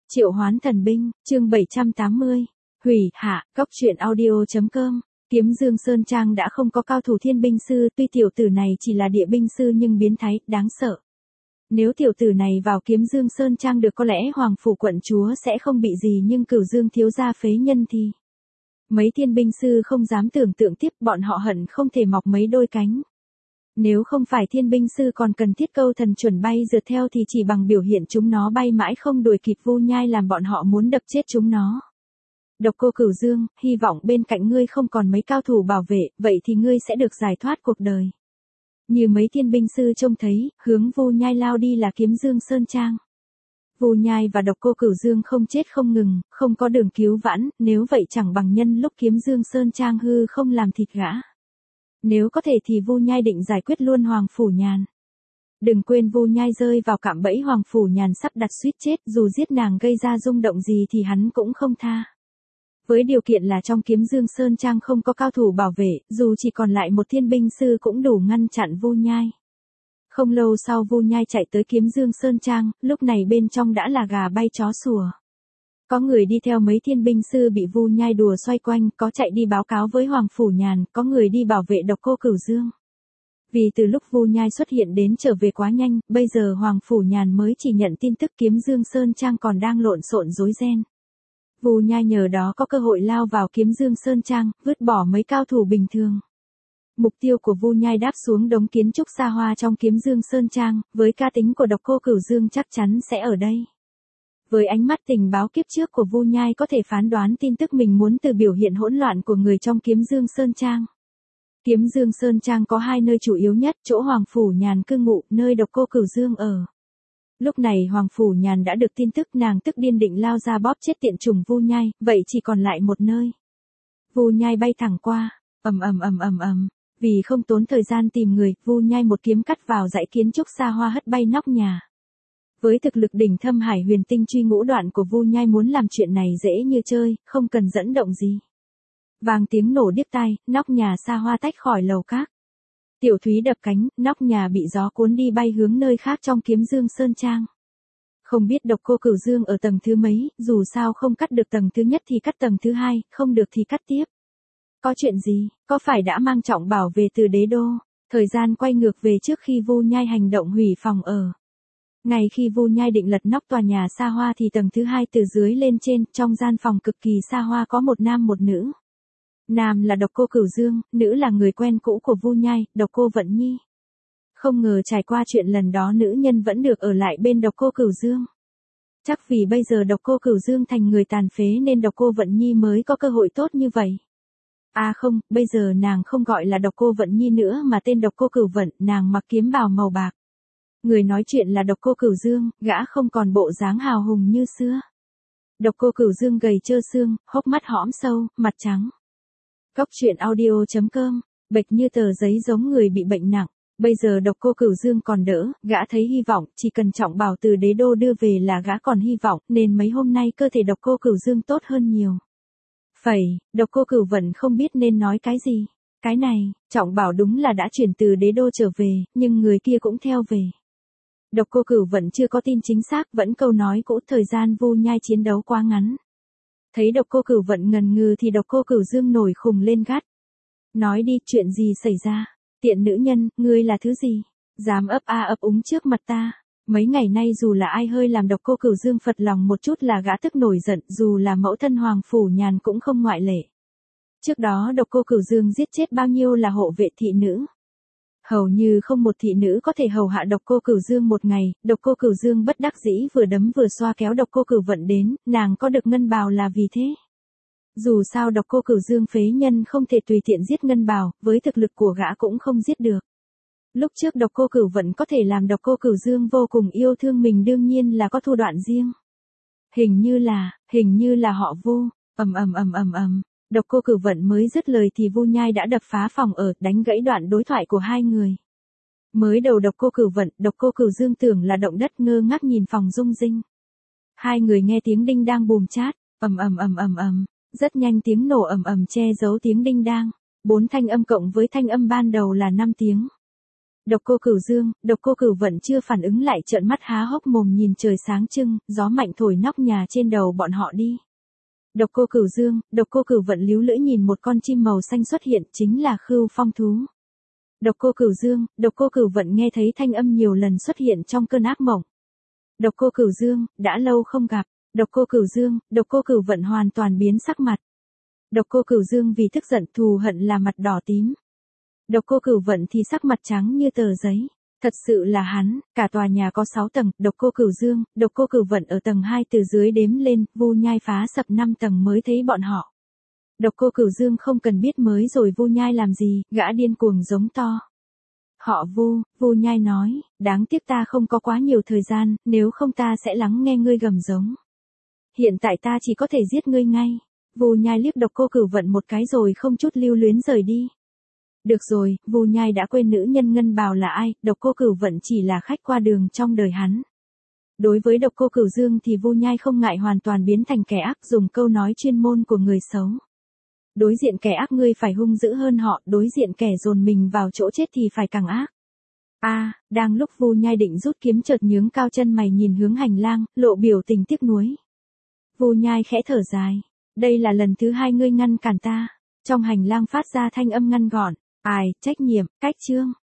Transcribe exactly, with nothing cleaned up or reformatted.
Triệu Hoán Thần Binh, chương bảy trăm tám mươi. Hủy, hạ, Cóc truyện audio.com. Kiếm Dương Sơn Trang đã không có cao thủ thiên binh sư, tuy tiểu tử này chỉ là địa binh sư nhưng biến thái, đáng sợ. Nếu tiểu tử này vào Kiếm Dương Sơn Trang được có lẽ Hoàng Phủ quận chúa sẽ không bị gì, nhưng Cửu Dương thiếu gia phế nhân thì... Mấy thiên binh sư không dám tưởng tượng tiếp, bọn họ hận không thể mọc mấy đôi cánh. Nếu không phải thiên binh sư còn cần thiết câu thần chuẩn bay rượt theo thì chỉ bằng biểu hiện chúng nó bay mãi không đuổi kịp Vu Nhai làm bọn họ muốn đập chết chúng nó. Độc Cô Cửu Dương, hy vọng bên cạnh ngươi không còn mấy cao thủ bảo vệ, vậy thì ngươi sẽ được giải thoát cuộc đời. Như mấy thiên binh sư trông thấy, hướng Vu Nhai lao đi là Kiếm Dương Sơn Trang. Vu Nhai và Độc Cô Cửu Dương không chết không ngừng, không có đường cứu vãn, nếu vậy chẳng bằng nhân lúc Kiếm Dương Sơn Trang hư không làm thịt gã. Nếu có thể thì Vu Nhai định giải quyết luôn Hoàng Phủ Nhàn. Đừng quên Vu Nhai rơi vào cạm bẫy Hoàng Phủ Nhàn sắp đặt suýt chết, dù giết nàng gây ra rung động gì thì hắn cũng không tha. Với điều kiện là trong Kiếm Dương Sơn Trang không có cao thủ bảo vệ, dù chỉ còn lại một thiên binh sư cũng đủ ngăn chặn Vu Nhai. Không lâu sau Vu Nhai chạy tới Kiếm Dương Sơn Trang, lúc này bên trong đã là gà bay chó sủa. Có người đi theo mấy thiên binh sư bị Vu Nhai đùa xoay quanh, có chạy đi báo cáo với Hoàng Phủ Nhàn, có người đi bảo vệ Độc Cô Cửu Dương. Vì từ lúc Vu Nhai xuất hiện đến trở về quá nhanh, bây giờ Hoàng Phủ Nhàn mới chỉ nhận tin tức Kiếm Dương Sơn Trang còn đang lộn xộn rối ren. Vu Nhai nhờ đó có cơ hội lao vào Kiếm Dương Sơn Trang, vứt bỏ mấy cao thủ bình thường. Mục tiêu của Vu Nhai đáp xuống đống kiến trúc xa hoa trong Kiếm Dương Sơn Trang, với cá tính của Độc Cô Cửu Dương chắc chắn sẽ ở đây. Với ánh mắt tình báo kiếp trước của Vu Nhai có thể phán đoán tin tức mình muốn từ biểu hiện hỗn loạn của người trong Kiếm Dương Sơn Trang. Kiếm Dương Sơn Trang có hai nơi chủ yếu nhất, chỗ Hoàng Phủ Nhàn cư ngụ, nơi Độc Cô Cửu Dương ở. Lúc này Hoàng Phủ Nhàn đã được tin tức, nàng tức điên định lao ra bóp chết tiện chủng Vu Nhai, vậy chỉ còn lại một nơi. Vu Nhai bay thẳng qua, ầm ầm ầm ầm ầm, vì không tốn thời gian tìm người, Vu Nhai một kiếm cắt vào dãy kiến trúc xa hoa hất bay nóc nhà. Với thực lực đỉnh thâm hải huyền tinh truy ngũ đoạn của Vu Nhai muốn làm chuyện này dễ như chơi, không cần dẫn động gì. Vang tiếng nổ điếc tai, nóc nhà xa hoa tách khỏi lầu các. Tiểu Thúy đập cánh, nóc nhà bị gió cuốn đi bay hướng nơi khác trong Kiếm Dương Sơn Trang. Không biết Độc Cô Cửu Dương ở tầng thứ mấy, dù sao không cắt được tầng thứ nhất thì cắt tầng thứ hai, không được thì cắt tiếp. Có chuyện gì, có phải đã mang trọng bảo về từ đế đô? Thời gian quay ngược về trước khi Vu Nhai hành động hủy phòng ở. Ngay khi Vu Nhai định lật nóc tòa nhà xa hoa thì tầng thứ hai từ dưới lên trên, trong gian phòng cực kỳ xa hoa có một nam một nữ. Nam là Độc Cô Cửu Dương, nữ là người quen cũ của Vu Nhai, Độc Cô Vận Nhi. Không ngờ trải qua chuyện lần đó nữ nhân vẫn được ở lại bên Độc Cô Cửu Dương. Chắc vì bây giờ Độc Cô Cửu Dương thành người tàn phế nên Độc Cô Vận Nhi mới có cơ hội tốt như vậy. À không, bây giờ nàng không gọi là Độc Cô Vận Nhi nữa mà tên Độc Cô Cửu Vận, nàng mặc kiếm bào màu bạc. Người nói chuyện là Độc Cô Cửu Dương, gã không còn bộ dáng hào hùng như xưa. Độc Cô Cửu Dương gầy trơ xương, hốc mắt hõm sâu, mặt trắng. Cóc truyện audio.com, bệch như tờ giấy giống người bị bệnh nặng. Bây giờ Độc Cô Cửu Dương còn đỡ, gã thấy hy vọng, chỉ cần trọng bảo từ đế đô đưa về là gã còn hy vọng, nên mấy hôm nay cơ thể Độc Cô Cửu Dương tốt hơn nhiều. Phẩy, Độc Cô Cửu Vận không biết nên nói cái gì. Cái này, trọng bảo đúng là đã chuyển từ đế đô trở về, nhưng người kia cũng theo về. Độc Cô Cửu Vận chưa có tin chính xác, vẫn câu nói cũ, thời gian Vu Nhai chiến đấu quá ngắn. Thấy Độc Cô Cửu Vận ngần ngừ thì Độc Cô Cửu Dương nổi khùng lên gắt. Nói đi, chuyện gì xảy ra? Tiện nữ nhân, ngươi là thứ gì? Dám ấp a ấp úng trước mặt ta. Mấy ngày nay dù là ai hơi làm Độc Cô Cửu Dương phật lòng một chút là gã tức nổi giận, dù là mẫu thân Hoàng Phủ Nhàn cũng không ngoại lệ. Trước đó Độc Cô Cửu Dương giết chết bao nhiêu là hộ vệ thị nữ. Hầu như không một thị nữ có thể hầu hạ Độc Cô Cửu Dương một ngày, Độc Cô Cửu Dương bất đắc dĩ vừa đấm vừa xoa kéo Độc Cô Cửu Vận đến, nàng có được ngân bào là vì thế. Dù sao Độc Cô Cửu Dương phế nhân không thể tùy tiện giết ngân bào, với thực lực của gã cũng không giết được. Lúc trước Độc Cô Cửu Vận có thể làm Độc Cô Cửu Dương vô cùng yêu thương mình đương nhiên là có thủ đoạn riêng. Hình như là, hình như là họ Vu, ầm ầm ầm ầm ầm. Độc Cô Cửu Vận mới dứt lời thì Vu Nhai đã đập phá phòng ở, đánh gãy đoạn đối thoại của hai người. Mới đầu Độc Cô Cửu Vận, Độc Cô Cửu Dương tưởng là động đất ngơ ngác nhìn phòng rung rinh. Hai người nghe tiếng đinh đang bùm chát, ầm ầm ầm ầm ầm, rất nhanh tiếng nổ ầm ầm che giấu tiếng đinh đang, bốn thanh âm cộng với thanh âm ban đầu là năm tiếng. Độc Cô Cửu Dương, Độc Cô Cửu Vận chưa phản ứng lại trợn mắt há hốc mồm nhìn trời sáng trưng, gió mạnh thổi nóc nhà trên đầu bọn họ đi. Độc Cô Cửu Dương, Độc Cô Cửu Vận líu lưỡi nhìn một con chim màu xanh xuất hiện, chính là Khưu Phong thú. Độc Cô Cửu Dương, Độc Cô Cửu Vận nghe thấy thanh âm nhiều lần xuất hiện trong cơn ác mộng. Độc Cô Cửu Dương, đã lâu không gặp. Độc Cô Cửu Dương, Độc Cô Cửu Vận hoàn toàn biến sắc mặt. Độc Cô Cửu Dương vì tức giận thù hận là mặt đỏ tím. Độc Cô Cửu Vận thì sắc mặt trắng như tờ giấy. Thật sự là hắn, cả tòa nhà có sáu tầng, Độc Cô Cửu Dương, Độc Cô Cửu Vận ở tầng hai từ dưới đếm lên, Vu Nhai phá sập năm tầng mới thấy bọn họ. Độc Cô Cửu Dương không cần biết mới rồi Vu Nhai làm gì, gã điên cuồng giống to. Họ Vu, Vu Nhai nói, đáng tiếc ta không có quá nhiều thời gian, nếu không ta sẽ lắng nghe ngươi gầm giống. Hiện tại ta chỉ có thể giết ngươi ngay. Vu Nhai liếc Độc Cô Cửu Vận một cái rồi không chút lưu luyến rời đi. Được rồi, Vu Nhai đã quên nữ nhân ngân bào là ai, Độc Cô Cửu Vận chỉ là khách qua đường trong đời hắn. Đối với Độc Cô Cửu Dương thì Vu Nhai không ngại hoàn toàn biến thành kẻ ác, dùng câu nói chuyên môn của người xấu. Đối diện kẻ ác ngươi phải hung dữ hơn họ, đối diện kẻ dồn mình vào chỗ chết thì phải càng ác. A, à, đang lúc Vu Nhai định rút kiếm chợt nhướng cao chân mày nhìn hướng hành lang, lộ biểu tình tiếc nuối. Vu Nhai khẽ thở dài, đây là lần thứ hai ngươi ngăn cản ta. Trong hành lang phát ra thanh âm ngăn gọn, ai, trách nhiệm, cách chương.